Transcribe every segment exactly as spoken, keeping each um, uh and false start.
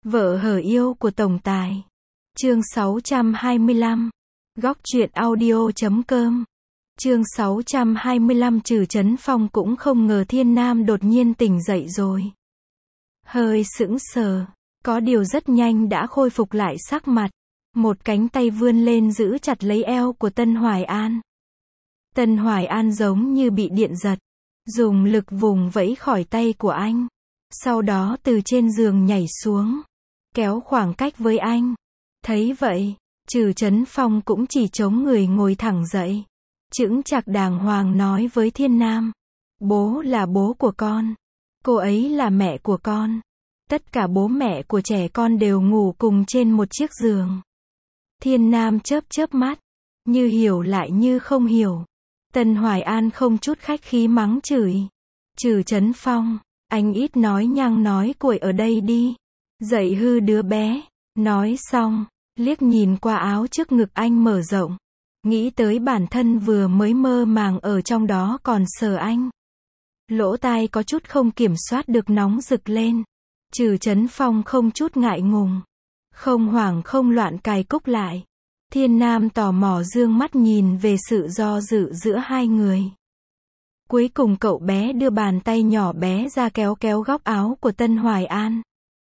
Vợ hở yêu của tổng tài. Chương sáu trăm hai mươi lăm. Góc truyện audio chấm com. Chương sáu trăm hai mươi lăm. Trừ Chấn Phong cũng không ngờ Thiên Nam đột nhiên tỉnh dậy rồi. Hơi sững sờ, có điều rất nhanh đã khôi phục lại sắc mặt. Một cánh tay vươn lên giữ chặt lấy eo của Tân Hoài An. Tân Hoài An giống như bị điện giật, dùng lực vùng vẫy khỏi tay của anh. Sau đó từ trên giường nhảy xuống, kéo khoảng cách với anh. Thấy vậy, Trừ Chấn Phong cũng chỉ chống người ngồi thẳng dậy, chững chạc đàng hoàng nói với Thiên Nam. Bố là bố của con. Cô ấy là mẹ của con. Tất cả bố mẹ của trẻ con đều ngủ cùng trên một chiếc giường. Thiên Nam chớp chớp mắt, như hiểu lại như không hiểu. Tân Hoài An không chút khách khí mắng chửi. Trừ Chấn Phong, anh ít nói nhăng nói cuội ở đây đi. Dậy hư đứa bé. Nói xong, liếc nhìn qua áo trước ngực anh mở rộng. Nghĩ tới bản thân vừa mới mơ màng ở trong đó còn sờ anh. Lỗ tai có chút không kiểm soát được nóng rực lên. Trừ Chấn Phong không chút ngại ngùng, không hoảng không loạn cài cúc lại. Thiên Nam tò mò dương mắt nhìn về sự do dự giữa hai người. Cuối cùng cậu bé đưa bàn tay nhỏ bé ra kéo kéo góc áo của Tân Hoài An.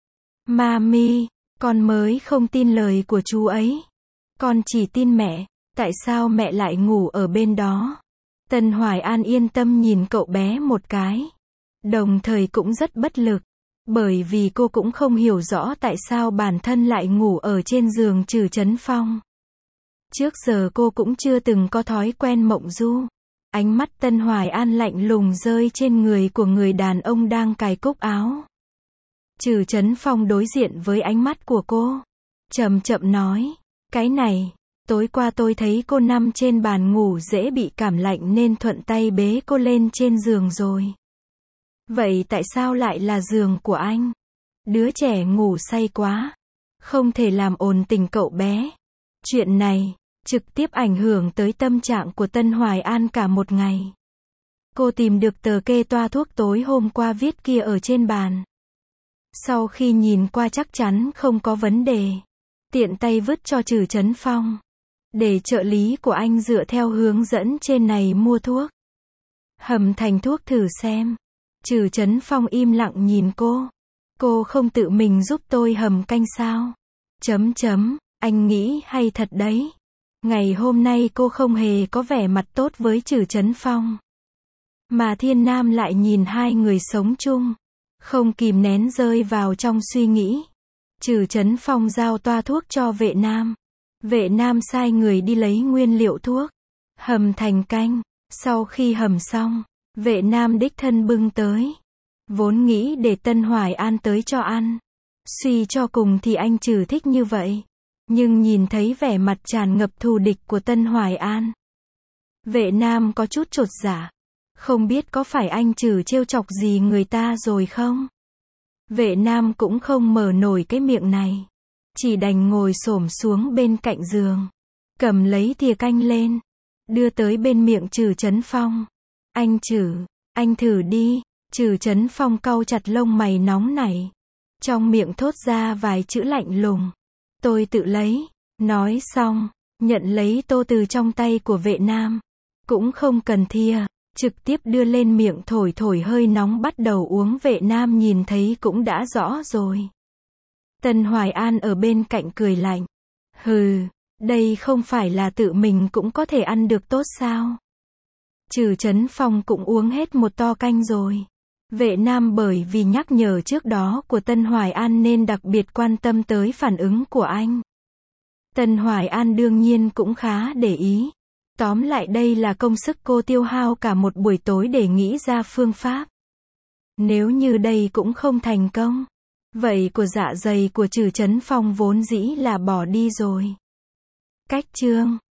Mami, con mới không tin lời của chú ấy. Con chỉ tin mẹ. Tại sao mẹ lại ngủ ở bên đó? Tân Hoài An yên tâm nhìn cậu bé một cái. Đồng thời cũng rất bất lực. Bởi vì cô cũng không hiểu rõ tại sao bản thân lại ngủ ở trên giường Trừ Chấn Phong. Trước giờ cô cũng chưa từng có thói quen mộng du. Ánh mắt Tân Hoài An lạnh lùng rơi trên người của người đàn ông đang cài cúc áo. Trừ Chấn Phong đối diện với ánh mắt của cô, chậm chậm nói, cái này, tối qua tôi thấy cô nằm trên bàn ngủ dễ bị cảm lạnh nên thuận tay bế cô lên trên giường rồi. Vậy tại sao lại là giường của anh? Đứa trẻ ngủ say quá, không thể làm ồn tình cậu bé. Chuyện này trực tiếp ảnh hưởng tới tâm trạng của Tân Hoài An cả một ngày. Cô tìm được tờ kê toa thuốc tối hôm qua viết kia ở trên bàn. Sau khi nhìn qua chắc chắn không có vấn đề, tiện tay vứt cho Trừ Chấn Phong, để trợ lý của anh dựa theo hướng dẫn trên này mua thuốc. Hầm thành thuốc thử xem. Trừ Chấn Phong im lặng nhìn cô. Cô không tự mình giúp tôi hầm canh sao? Chấm chấm, anh nghĩ hay thật đấy. Ngày hôm nay cô không hề có vẻ mặt tốt với Trừ Chấn Phong. Mà Thiên Nam lại nhìn hai người sống chung, không kìm nén rơi vào trong suy nghĩ. Trừ Chấn Phong giao toa thuốc cho Vệ Nam. Vệ Nam sai người đi lấy nguyên liệu thuốc, hầm thành canh. Sau khi hầm xong, Vệ Nam đích thân bưng tới. Vốn nghĩ để Tân Hoài An tới cho ăn. Suy cho cùng thì anh Trừ thích như vậy. Nhưng nhìn thấy vẻ mặt tràn ngập thù địch của Tân Hoài An, Vệ Nam có chút chột dạ. Không biết có phải anh Trừ trêu chọc gì người ta rồi không? Vệ Nam cũng không mở nổi cái miệng này, chỉ đành ngồi xổm xuống bên cạnh giường, cầm lấy thìa canh lên, đưa tới bên miệng Trừ Chấn Phong. Anh Trừ, anh thử đi. Trừ Chấn Phong cau chặt lông mày nóng nảy, trong miệng thốt ra vài chữ lạnh lùng. Tôi tự lấy. Nói xong, nhận lấy tô từ trong tay của Vệ Nam. Cũng không cần thìa, trực tiếp đưa lên miệng thổi thổi hơi nóng bắt đầu uống. Vệ Nam nhìn thấy cũng đã rõ rồi. Tân Hoài An ở bên cạnh cười lạnh. Hừ, đây không phải là tự mình cũng có thể ăn được tốt sao? Trừ Chấn Phong cũng uống hết một to canh rồi. Vệ Nam bởi vì nhắc nhở trước đó của Tân Hoài An nên đặc biệt quan tâm tới phản ứng của anh. Tân Hoài An đương nhiên cũng khá để ý. Tóm lại đây là công sức cô tiêu hao cả một buổi tối để nghĩ ra phương pháp. Nếu như đây cũng không thành công, vậy của dạ dày của Trừ Chấn Phong vốn dĩ là bỏ đi rồi. Cách chương